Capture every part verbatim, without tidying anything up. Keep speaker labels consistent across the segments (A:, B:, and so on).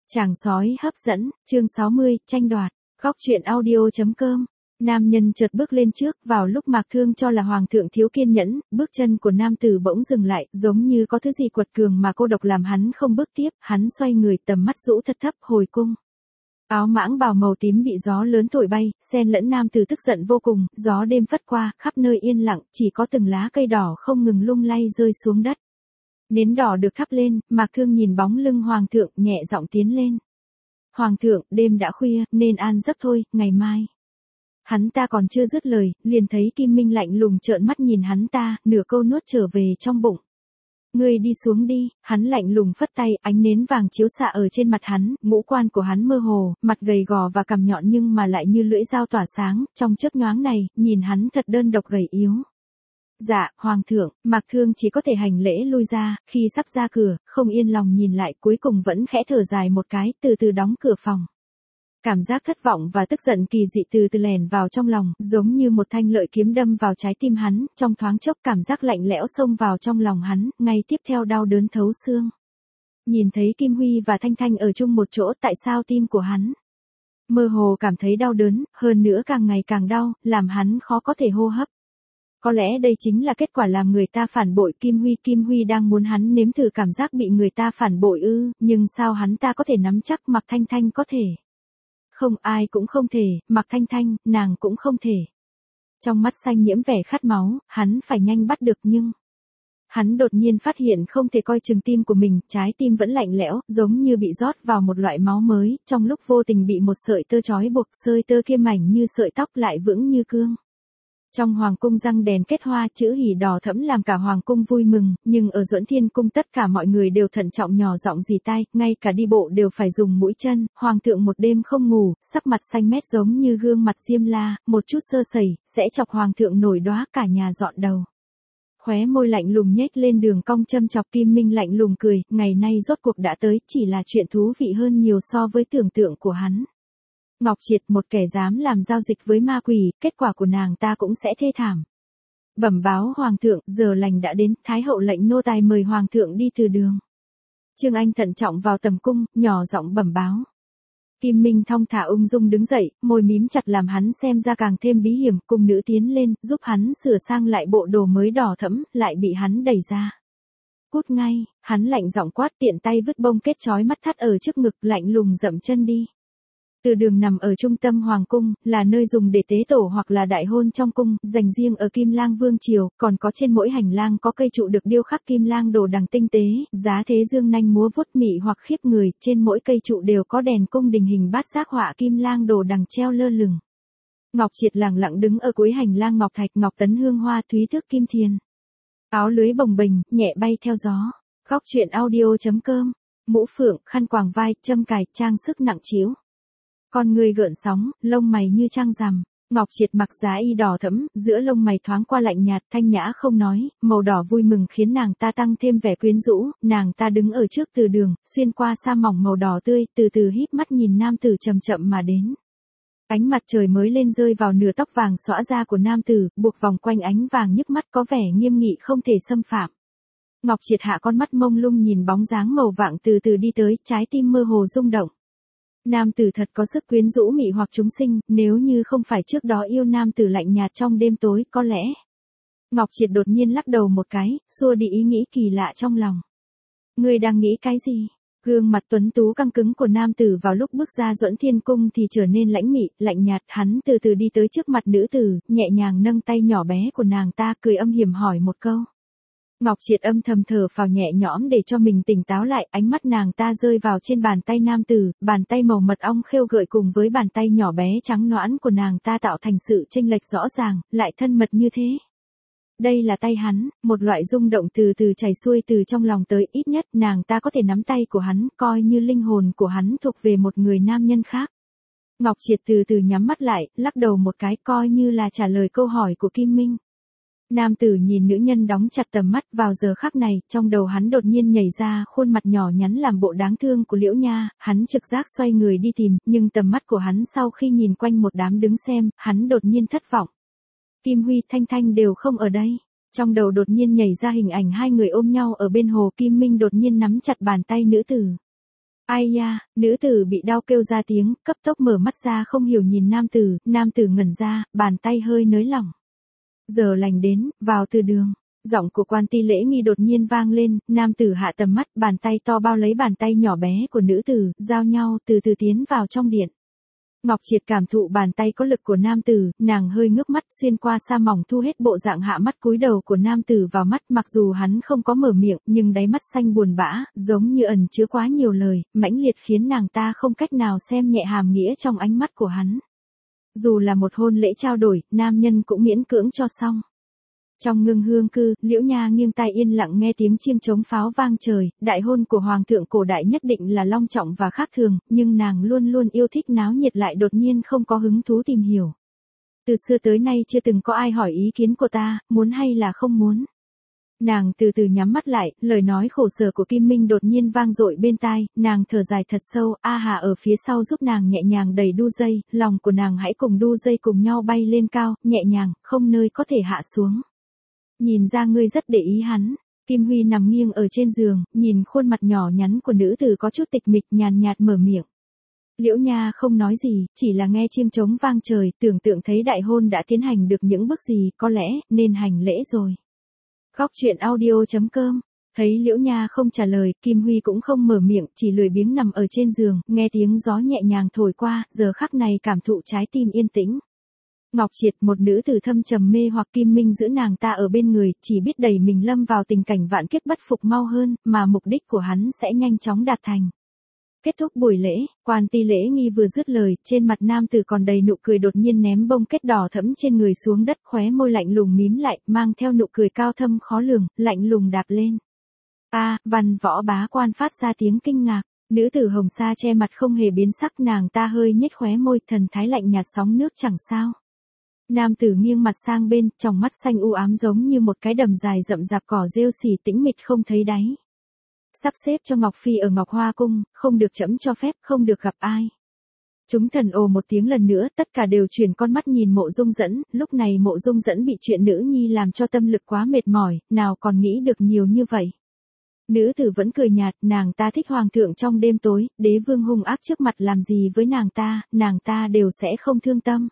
A: Chàng sói hấp dẫn, chương sáu mươi, tranh đoạt, góc truyện audio.com. Nam nhân chợt bước lên trước, vào lúc Mạc Thương cho là hoàng thượng thiếu kiên nhẫn, bước chân của nam tử bỗng dừng lại, giống như có thứ gì quật cường mà cô độc làm hắn không bước tiếp, hắn xoay người, tầm mắt rũ thật thấp, hồi cung. Áo mãng bào màu tím bị gió lớn thổi bay, xen lẫn nam tử tức giận vô cùng, gió đêm phất qua, khắp nơi yên lặng, chỉ có từng lá cây đỏ không ngừng lung lay rơi xuống đất. Nến đỏ được thắp lên, Mạc Thương nhìn bóng lưng hoàng thượng, nhẹ giọng tiến lên. Hoàng thượng, đêm đã khuya, nên an giấc thôi, ngày mai. Hắn ta còn chưa dứt lời, liền thấy Kim Minh lạnh lùng trợn mắt nhìn hắn ta, nửa câu nuốt trở về trong bụng. Ngươi đi xuống đi, hắn lạnh lùng phất tay, ánh nến vàng chiếu xạ ở trên mặt hắn, ngũ quan của hắn mơ hồ, mặt gầy gò và cằm nhọn nhưng mà lại như lưỡi dao tỏa sáng, trong chớp nhoáng này, nhìn hắn thật đơn độc gầy yếu. Dạ, hoàng thượng, Mạc Thương chỉ có thể hành lễ lui ra, khi sắp ra cửa, không yên lòng nhìn lại, cuối cùng vẫn khẽ thở dài một cái, từ từ đóng cửa phòng. Cảm giác thất vọng và tức giận kỳ dị từ từ lèn vào trong lòng, giống như một thanh lợi kiếm đâm vào trái tim hắn, trong thoáng chốc cảm giác lạnh lẽo xông vào trong lòng hắn, ngay tiếp theo đau đớn thấu xương. Nhìn thấy Kim Huy và Thanh Thanh ở chung một chỗ, tại sao tim của hắn mơ hồ cảm thấy đau đớn, hơn nữa càng ngày càng đau, làm hắn khó có thể hô hấp. Có lẽ đây chính là kết quả làm người ta phản bội Kim Huy. Kim Huy đang muốn hắn nếm thử cảm giác bị người ta phản bội ư, nhưng sao hắn ta có thể nắm chắc Mạc Thanh Thanh có thể? Không, ai cũng không thể, Mạc Thanh Thanh, nàng cũng không thể. Trong mắt xanh nhiễm vẻ khát máu, hắn phải nhanh bắt được nhưng... Hắn đột nhiên phát hiện không thể coi chừng tim của mình, trái tim vẫn lạnh lẽo, giống như bị rót vào một loại máu mới, trong lúc vô tình bị một sợi tơ trói buộc, sợi tơ kia mảnh như sợi tóc lại vững như cương. Trong hoàng cung răng đèn kết hoa, chữ hỉ đỏ thẫm làm cả hoàng cung vui mừng, nhưng ở Duẫn Thiên cung tất cả mọi người đều thận trọng nhỏ giọng rì tai, ngay cả đi bộ đều phải dùng mũi chân. Hoàng thượng một đêm không ngủ, sắc mặt xanh mét giống như gương mặt Diêm La, một chút sơ sẩy sẽ chọc hoàng thượng nổi đóa, cả nhà dọn đầu. Khóe môi lạnh lùng nhếch lên đường cong châm chọc. Kim Minh lạnh lùng cười, ngày nay rốt cuộc đã tới, chỉ là chuyện thú vị hơn nhiều so với tưởng tượng của hắn. Ngọc Triệt, một kẻ dám làm giao dịch với ma quỷ, kết quả của nàng ta cũng sẽ thê thảm. Bẩm báo hoàng thượng, giờ lành đã đến, thái hậu lệnh nô tài mời hoàng thượng đi từ đường. Trương Anh thận trọng vào tầm cung, nhỏ giọng bẩm báo. Kim Minh thong thả ung dung đứng dậy, môi mím chặt làm hắn xem ra càng thêm bí hiểm, cung nữ tiến lên, giúp hắn sửa sang lại bộ đồ mới đỏ thẫm, lại bị hắn đẩy ra. Cút ngay, hắn lạnh giọng quát, tiện tay vứt bông kết trói mắt thắt ở trước ngực, lạnh lùng dậm chân đi. Từ đường nằm ở trung tâm hoàng cung, là nơi dùng để tế tổ hoặc là đại hôn trong cung, dành riêng ở Kim Lang Vương triều, còn có trên mỗi hành lang có cây trụ được điêu khắc kim lang đồ đằng tinh tế, giá thế dương nanh múa vuốt mị hoặc khiếp người, trên mỗi cây trụ đều có đèn cung đình hình bát giác họa kim lang đồ đằng treo lơ lửng. Ngọc Triệt lẳng lặng đứng ở cuối hành lang ngọc thạch, ngọc tấn hương hoa, thúy thước kim thiền. Áo lưới bồng bềnh, nhẹ bay theo gió. Góc truyện audio.com. Mũ phượng, khăn quàng vai, châm cài, trang sức nặng trĩu. Con người gợn sóng, lông mày như trăng rằm. Ngọc Triệt mặc giá y đỏ thẫm, giữa lông mày thoáng qua lạnh nhạt, thanh nhã không nói, màu đỏ vui mừng khiến nàng ta tăng thêm vẻ quyến rũ. Nàng ta đứng ở trước từ đường, xuyên qua sa mỏng màu đỏ tươi, từ từ híp mắt nhìn nam tử chậm chậm mà đến. Ánh mặt trời mới lên rơi vào nửa tóc vàng xõa ra của nam tử, buộc vòng quanh ánh vàng nhức mắt, có vẻ nghiêm nghị không thể xâm phạm. Ngọc Triệt hạ con mắt mông lung nhìn bóng dáng màu vàng từ từ đi tới, trái tim mơ hồ rung động. Nam tử thật có sức quyến rũ mị hoặc chúng sinh, nếu như không phải trước đó yêu nam tử lạnh nhạt trong đêm tối, có lẽ. Ngọc Triệt đột nhiên lắc đầu một cái, xua đi ý nghĩ kỳ lạ trong lòng. Ngươi đang nghĩ cái gì? Gương mặt tuấn tú căng cứng của nam tử vào lúc bước ra Duẫn Thiên cung thì trở nên lãnh mị, lạnh nhạt. Hắn từ từ đi tới trước mặt nữ tử, nhẹ nhàng nâng tay nhỏ bé của nàng ta, cười âm hiểm hỏi một câu. Ngọc Triệt âm thầm thở phào nhẹ nhõm để cho mình tỉnh táo lại, ánh mắt nàng ta rơi vào trên bàn tay nam tử, bàn tay màu mật ong khêu gợi cùng với bàn tay nhỏ bé trắng nõn của nàng ta tạo thành sự chênh lệch rõ ràng, lại thân mật như thế. Đây là tay hắn, một loại rung động từ từ chảy xuôi từ trong lòng tới, ít nhất nàng ta có thể nắm tay của hắn, coi như linh hồn của hắn thuộc về một người nam nhân khác. Ngọc Triệt từ từ nhắm mắt lại, lắc đầu một cái, coi như là trả lời câu hỏi của Kim Minh. Nam tử nhìn nữ nhân đóng chặt tầm mắt, vào giờ khắc này, trong đầu hắn đột nhiên nhảy ra khuôn mặt nhỏ nhắn làm bộ đáng thương của Liễu Nha, hắn trực giác xoay người đi tìm, nhưng tầm mắt của hắn sau khi nhìn quanh một đám đứng xem, hắn đột nhiên thất vọng. Kim Huy, Thanh Thanh đều không ở đây. Trong đầu đột nhiên nhảy ra hình ảnh hai người ôm nhau ở bên hồ. Kim Minh đột nhiên nắm chặt bàn tay nữ tử. Ai da, nữ tử bị đau kêu ra tiếng, cấp tốc mở mắt ra không hiểu nhìn nam tử, nam tử ngẩn ra, bàn tay hơi nới lỏng. Giờ lành đến, vào từ đường. Giọng của quan ti lễ nghi đột nhiên vang lên, nam tử hạ tầm mắt, bàn tay to bao lấy bàn tay nhỏ bé của nữ tử, giao nhau từ từ tiến vào trong điện. Ngọc Triệt cảm thụ bàn tay có lực của nam tử, nàng hơi ngước mắt xuyên qua sa mỏng thu hết bộ dạng hạ mắt cúi đầu của nam tử vào mắt, mặc dù hắn không có mở miệng, nhưng đáy mắt xanh buồn bã, giống như ẩn chứa quá nhiều lời, mãnh liệt khiến nàng ta không cách nào xem nhẹ hàm nghĩa trong ánh mắt của hắn. Dù là một hôn lễ trao đổi, nam nhân cũng miễn cưỡng cho xong. Trong ngưng hương cư, Liễu Nha nghiêng tai yên lặng nghe tiếng chiêng trống pháo vang trời, đại hôn của hoàng thượng cổ đại nhất định là long trọng và khác thường, nhưng nàng luôn luôn yêu thích náo nhiệt lại đột nhiên không có hứng thú tìm hiểu. Từ xưa tới nay chưa từng có ai hỏi ý kiến của ta, muốn hay là không muốn. Nàng từ từ nhắm mắt lại, lời nói khổ sở của Kim Minh đột nhiên vang dội bên tai, nàng thở dài thật sâu, A Hà ở phía sau giúp nàng nhẹ nhàng đẩy đu dây, lòng của nàng hãy cùng đu dây cùng nhau bay lên cao, nhẹ nhàng, không nơi có thể hạ xuống. Nhìn ra ngươi rất để ý hắn. Kim Huy nằm nghiêng ở trên giường, nhìn khuôn mặt nhỏ nhắn của nữ tử có chút tịch mịch nhàn nhạt mở miệng. Liễu Nha không nói gì, chỉ là nghe chiêng trống vang trời, tưởng tượng thấy đại hôn đã tiến hành được những bước gì, có lẽ nên hành lễ rồi. Góc truyện audio chấm com. Thấy Liễu Nha không trả lời, Kim Huy cũng không mở miệng, chỉ lười biếng nằm ở trên giường, nghe tiếng gió nhẹ nhàng thổi qua, giờ khắc này cảm thụ trái tim yên tĩnh. Ngọc Triệt, một nữ tử thâm trầm mê hoặc Kim Minh giữ nàng ta ở bên người, chỉ biết đẩy mình lâm vào tình cảnh vạn kiếp bất phục mau hơn, mà mục đích của hắn sẽ nhanh chóng đạt thành. Kết thúc buổi lễ, quan ti lễ nghi vừa dứt lời, trên mặt nam tử còn đầy nụ cười đột nhiên ném bông kết đỏ thẫm trên người xuống đất, khóe môi lạnh lùng mím lại, mang theo nụ cười cao thâm khó lường, lạnh lùng đạp lên. A, Văn Võ Bá Quan phát ra tiếng kinh ngạc. Nữ tử hồng sa che mặt không hề biến sắc, nàng ta hơi nhếch khóe môi, thần thái lạnh nhạt sóng nước chẳng sao. Nam tử nghiêng mặt sang bên, trong mắt xanh u ám giống như một cái đầm dài rậm rạp cỏ rêu xì tĩnh mịch không thấy đáy. Sắp xếp cho Ngọc Phi ở Ngọc Hoa Cung, không được trẫm cho phép, không được gặp ai. Chúng thần ồ một tiếng lần nữa, tất cả đều chuyển con mắt nhìn Mộ Dung Dẫn, lúc này Mộ Dung Dẫn bị chuyện nữ nhi làm cho tâm lực quá mệt mỏi, nào còn nghĩ được nhiều như vậy. Nữ tử vẫn cười nhạt, nàng ta thích hoàng thượng trong đêm tối, đế vương hung ác trước mặt làm gì với nàng ta, nàng ta đều sẽ không thương tâm.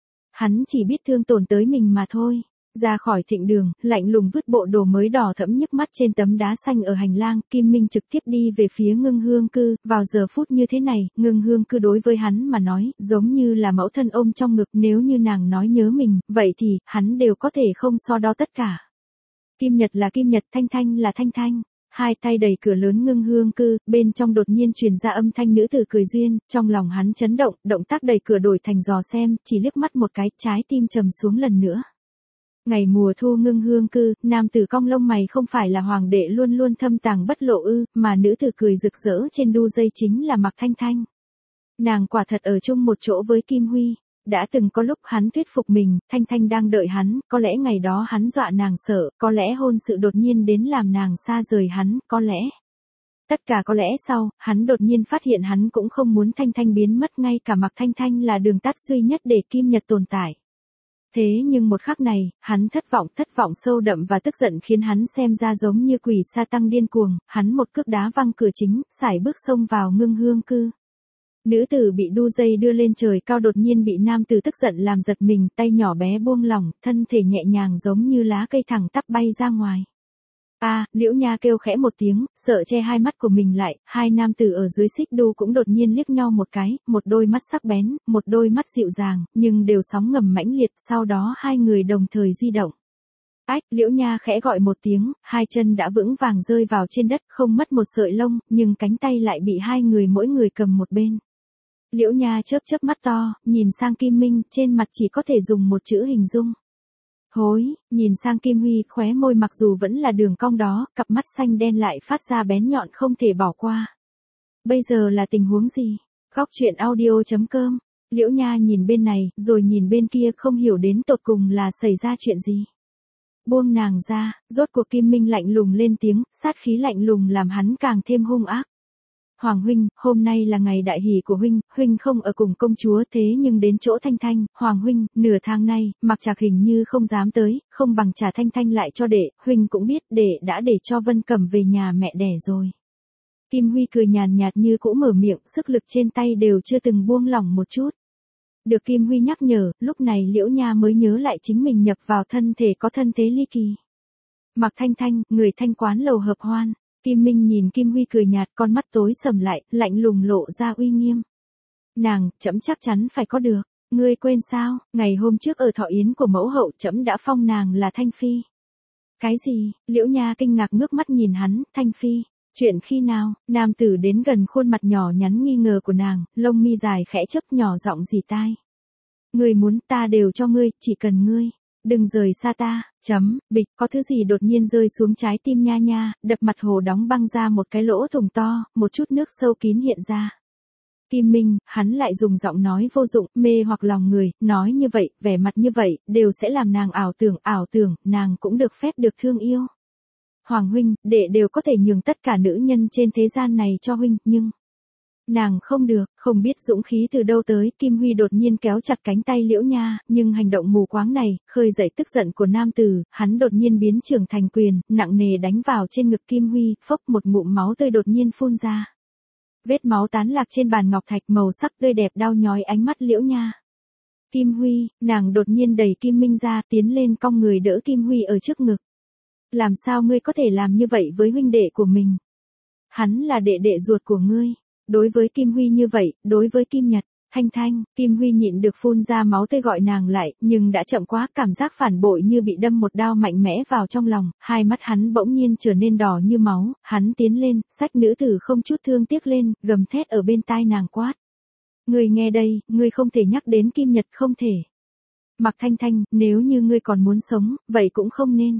A: Hắn chỉ biết thương tổn tới mình mà thôi. Ra khỏi thịnh đường, lạnh lùng vứt bộ đồ mới đỏ thẫm nhức mắt trên tấm đá xanh ở hành lang, Kim Minh trực tiếp đi về phía ngưng hương cư, vào giờ phút như thế này, ngưng hương cư đối với hắn mà nói, giống như là mẫu thân ôm trong ngực, nếu như nàng nói nhớ mình, vậy thì, hắn đều có thể không so đo tất cả. Kim Nhật là Kim Nhật, Thanh Thanh là Thanh Thanh. Hai tay đẩy cửa lớn ngưng hương cư, bên trong đột nhiên truyền ra âm thanh nữ tử cười duyên, trong lòng hắn chấn động, động tác đẩy cửa đổi thành dò xem, chỉ liếc mắt một cái, trái tim trầm xuống lần nữa. Ngày mùa thu ngưng hương cư, nam tử cong lông mày không phải là hoàng đệ luôn luôn thâm tàng bất lộ ư, mà nữ tử cười rực rỡ trên đu dây chính là Mạc Thanh Thanh. Nàng quả thật ở chung một chỗ với Kim Huy. Đã từng có lúc hắn thuyết phục mình, Thanh Thanh đang đợi hắn, có lẽ ngày đó hắn dọa nàng sợ, có lẽ hôn sự đột nhiên đến làm nàng xa rời hắn, có lẽ. Tất cả có lẽ sau, hắn đột nhiên phát hiện hắn cũng không muốn Thanh Thanh biến mất, ngay cả Mạc Thanh Thanh là đường tắt duy nhất để Kim Nhật tồn tại. Thế nhưng một khắc này, hắn thất vọng, thất vọng sâu đậm và tức giận khiến hắn xem ra giống như quỷ sa tăng điên cuồng, hắn một cước đá văng cửa chính, sải bước xông vào ngưng hương cư. Nữ tử bị đu dây đưa lên trời cao đột nhiên bị nam tử tức giận làm giật mình, tay nhỏ bé buông lỏng, thân thể nhẹ nhàng giống như lá cây thẳng tắp bay ra ngoài. A, à, Liễu Nha kêu khẽ một tiếng, sợ che hai mắt của mình lại, hai nam tử ở dưới xích đu cũng đột nhiên liếc nhau một cái, một đôi mắt sắc bén, một đôi mắt dịu dàng, nhưng đều sóng ngầm mãnh liệt, sau đó hai người đồng thời di động. Ách, Liễu Nha khẽ gọi một tiếng, hai chân đã vững vàng rơi vào trên đất, không mất một sợi lông, nhưng cánh tay lại bị hai người mỗi người cầm một bên. Liễu Nha chớp chớp mắt to, nhìn sang Kim Minh, trên mặt chỉ có thể dùng một chữ hình dung. Hối, nhìn sang Kim Huy, khóe môi mặc dù vẫn là đường cong đó, cặp mắt xanh đen lại phát ra bén nhọn không thể bỏ qua. Bây giờ là tình huống gì? Góc truyện audio chấm com. Liễu Nha nhìn bên này, rồi nhìn bên kia, không hiểu đến tột cùng là xảy ra chuyện gì. Buông nàng ra, rốt cuộc Kim Minh lạnh lùng lên tiếng, sát khí lạnh lùng làm hắn càng thêm hung ác. Hoàng huynh, hôm nay là ngày đại hỷ của huynh, huynh không ở cùng công chúa thế nhưng đến chỗ Thanh Thanh, Hoàng huynh, nửa tháng nay, Mặc Trạc hình như không dám tới, không bằng trả Thanh Thanh lại cho đệ, huynh cũng biết đệ đã để cho Vân Cẩm về nhà mẹ đẻ rồi. Kim Huy cười nhàn nhạt như cũ mở miệng, sức lực trên tay đều chưa từng buông lỏng một chút. Được Kim Huy nhắc nhở, lúc này Liễu Nha mới nhớ lại chính mình nhập vào thân thể có thân thế ly kỳ. Mạc Thanh Thanh, người thanh quán lầu hợp hoan. Kim Minh nhìn Kim Huy cười nhạt, con mắt tối sầm lại, lạnh lùng lộ ra uy nghiêm. Nàng, trẫm chắc chắn phải có được. Ngươi quên sao, ngày hôm trước ở thọ yến của mẫu hậu trẫm đã phong nàng là Thanh Phi. Cái gì? Liễu Nha kinh ngạc ngước mắt nhìn hắn, Thanh Phi. Chuyện khi nào? Nam tử đến gần khuôn mặt nhỏ nhắn nghi ngờ của nàng, lông mi dài khẽ chớp, nhỏ giọng rì tai. Ngươi muốn ta đều cho ngươi, chỉ cần ngươi. Đừng rời xa ta, chấm, bịch, có thứ gì đột nhiên rơi xuống trái tim Nha Nha, đập mặt hồ đóng băng ra một cái lỗ thủng to, một chút nước sâu kín hiện ra. Kim Minh, hắn lại dùng giọng nói vô dụng, mê hoặc lòng người, nói như vậy, vẻ mặt như vậy, đều sẽ làm nàng ảo tưởng, ảo tưởng, nàng cũng được phép được thương yêu. Hoàng huynh, đệ đều có thể nhường tất cả nữ nhân trên thế gian này cho huynh, nhưng... Nàng không được, không biết dũng khí từ đâu tới, Kim Huy đột nhiên kéo chặt cánh tay Liễu Nha, nhưng hành động mù quáng này, khơi dậy tức giận của nam tử, hắn đột nhiên biến trưởng thành quyền, nặng nề đánh vào trên ngực Kim Huy, phốc một ngụm máu tươi đột nhiên phun ra. Vết máu tán lạc trên bàn ngọc thạch màu sắc tươi đẹp đau nhói ánh mắt Liễu Nha. Kim Huy, nàng đột nhiên đẩy Kim Minh ra, tiến lên cong người đỡ Kim Huy ở trước ngực. Làm sao ngươi có thể làm như vậy với huynh đệ của mình? Hắn là đệ đệ ruột của ngươi. Đối với Kim Huy như vậy, đối với Kim Nhật, Thanh Thanh, Kim Huy nhịn được phun ra máu tươi gọi nàng lại, nhưng đã chậm quá, cảm giác phản bội như bị đâm một đao mạnh mẽ vào trong lòng, hai mắt hắn bỗng nhiên trở nên đỏ như máu, hắn tiến lên, xách nữ tử không chút thương tiếc lên, gầm thét ở bên tai nàng quát. Ngươi nghe đây, ngươi không thể nhắc đến Kim Nhật, không thể. Mạc Thanh Thanh, nếu như ngươi còn muốn sống, vậy cũng không nên.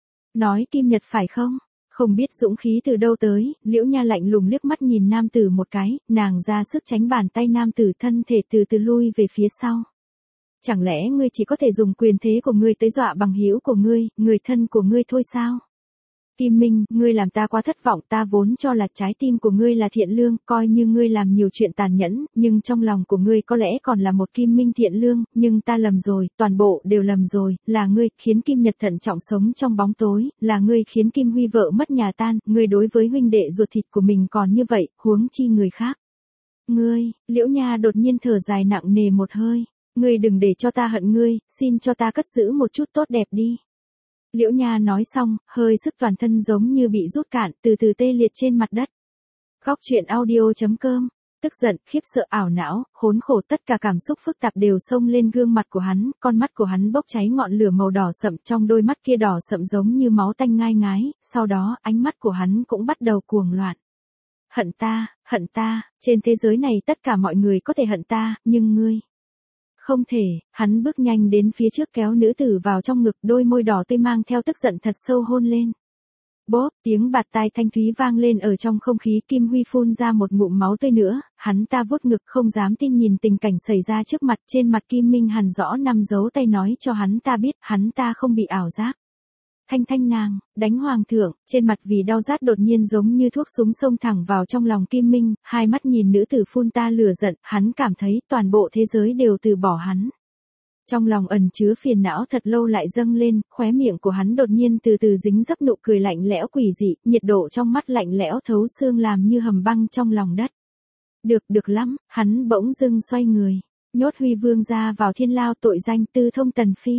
A: Nói Kim Nhật phải không? Không biết dũng khí từ đâu tới, Liễu Nha lạnh lùng liếc mắt nhìn nam tử một cái, nàng ra sức tránh bàn tay nam tử, thân thể từ từ lui về phía sau. Chẳng lẽ ngươi chỉ có thể dùng quyền thế của ngươi tới dọa bằng hữu của ngươi, người thân của ngươi thôi sao? Kim Minh, ngươi làm ta quá thất vọng, ta vốn cho là trái tim của ngươi là thiện lương, coi như ngươi làm nhiều chuyện tàn nhẫn, nhưng trong lòng của ngươi có lẽ còn là một Kim Minh thiện lương, nhưng ta lầm rồi, toàn bộ đều lầm rồi, là ngươi khiến Kim Nhật thận trọng sống trong bóng tối, là ngươi khiến Kim Huy vợ mất nhà tan, ngươi đối với huynh đệ ruột thịt của mình còn như vậy, huống chi người khác. Ngươi, Liễu Nha đột nhiên thở dài nặng nề một hơi, ngươi đừng để cho ta hận ngươi, xin cho ta cất giữ một chút tốt đẹp đi. Liễu Nha nói xong, hơi sức toàn thân giống như bị rút cạn, từ từ tê liệt trên mặt đất. Góc truyện audio chấm com, tức giận, khiếp sợ, ảo não, khốn khổ, tất cả cảm xúc phức tạp đều xông lên gương mặt của hắn, con mắt của hắn bốc cháy ngọn lửa màu đỏ sậm, trong đôi mắt kia đỏ sậm giống như máu tanh ngai ngái, sau đó ánh mắt của hắn cũng bắt đầu cuồng loạn. Hận ta, hận ta, trên thế giới này tất cả mọi người có thể hận ta, nhưng ngươi... Không thể, hắn bước nhanh đến phía trước kéo nữ tử vào trong ngực, đôi môi đỏ tươi mang theo tức giận thật sâu hôn lên. Bốp, tiếng bạt tai thanh thúy vang lên ở trong không khí, Kim Huy phun ra một ngụm máu tươi nữa, hắn ta vuốt ngực không dám tin nhìn tình cảnh xảy ra trước mặt, trên mặt Kim Minh hằn rõ năm dấu tay nói cho hắn ta biết, hắn ta không bị ảo giác. Thanh Thanh nàng, đánh hoàng thượng, trên mặt vì đau rát đột nhiên giống như thuốc súng xông thẳng vào trong lòng Kim Minh, hai mắt nhìn nữ tử phun ta lửa giận, hắn cảm thấy toàn bộ thế giới đều từ bỏ hắn. Trong lòng ẩn chứa phiền não thật lâu lại dâng lên, khóe miệng của hắn đột nhiên từ từ dính dấp nụ cười lạnh lẽo quỷ dị, nhiệt độ trong mắt lạnh lẽo thấu xương làm như hầm băng trong lòng đất. Được, được lắm, hắn bỗng dưng xoay người, nhốt Huy Vương ra vào thiên lao, tội danh tư thông tần phi.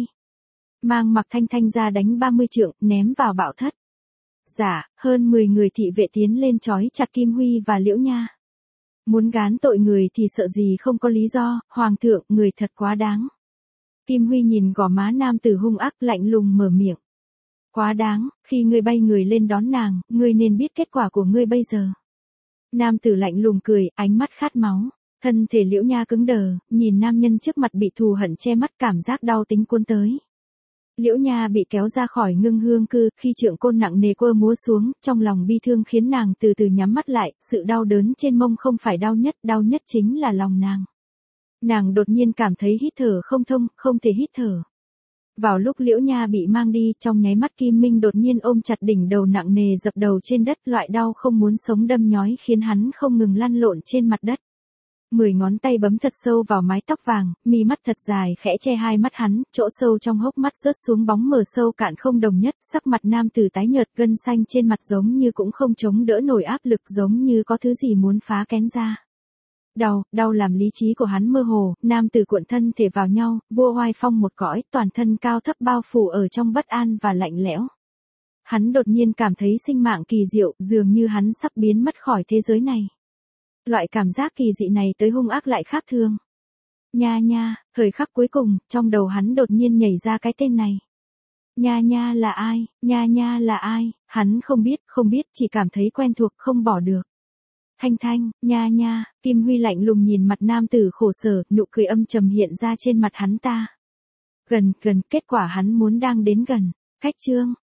A: Mang Mạc Thanh Thanh ra đánh ba mươi trượng, ném vào bạo thất. Giả, hơn mười người thị vệ tiến lên trói chặt Kim Huy và Liễu Nha. Muốn gán tội người thì sợ gì không có lý do, hoàng thượng, người thật quá đáng. Kim Huy nhìn gò má nam tử hung ác lạnh lùng mở miệng. Quá đáng, khi ngươi bay người lên đón nàng, ngươi nên biết kết quả của ngươi bây giờ. Nam tử lạnh lùng cười, ánh mắt khát máu. Thân thể Liễu Nha cứng đờ, nhìn nam nhân trước mặt bị thù hận che mắt, cảm giác đau tính cuốn tới. Liễu Nha bị kéo ra khỏi Ngưng Hương Cư, khi trượng côn nặng nề quơ múa xuống, trong lòng bi thương khiến nàng từ từ nhắm mắt lại, sự đau đớn trên mông không phải đau nhất, đau nhất chính là lòng nàng. Nàng đột nhiên cảm thấy hít thở không thông, không thể hít thở. Vào lúc Liễu Nha bị mang đi, trong nháy mắt Kim Minh đột nhiên ôm chặt đỉnh đầu nặng nề dập đầu trên đất, loại đau không muốn sống đâm nhói khiến hắn không ngừng lăn lộn trên mặt đất. Mười ngón tay bấm thật sâu vào mái tóc vàng, mi mắt thật dài khẽ che hai mắt hắn, chỗ sâu trong hốc mắt rớt xuống bóng mờ sâu cạn không đồng nhất, sắc mặt nam tử tái nhợt, gân xanh trên mặt giống như cũng không chống đỡ nổi áp lực, giống như có thứ gì muốn phá kén ra. Đau, đau làm lý trí của hắn mơ hồ, nam tử cuộn thân thể vào nhau, vua oai phong một cõi, toàn thân cao thấp bao phủ ở trong bất an và lạnh lẽo. Hắn đột nhiên cảm thấy sinh mạng kỳ diệu, dường như hắn sắp biến mất khỏi thế giới này. Loại cảm giác kỳ dị này tới hung ác lại khác thường. Nha nha, thời khắc cuối cùng, trong đầu hắn đột nhiên nhảy ra cái tên này. Nha nha là ai, nha nha là ai, hắn không biết, không biết, chỉ cảm thấy quen thuộc, không bỏ được. Thanh Thanh, nha nha, Kim Huy lạnh lùng nhìn mặt nam tử khổ sở, nụ cười âm trầm hiện ra trên mặt hắn ta. Gần, gần, kết quả hắn muốn đang đến gần. Khách chương,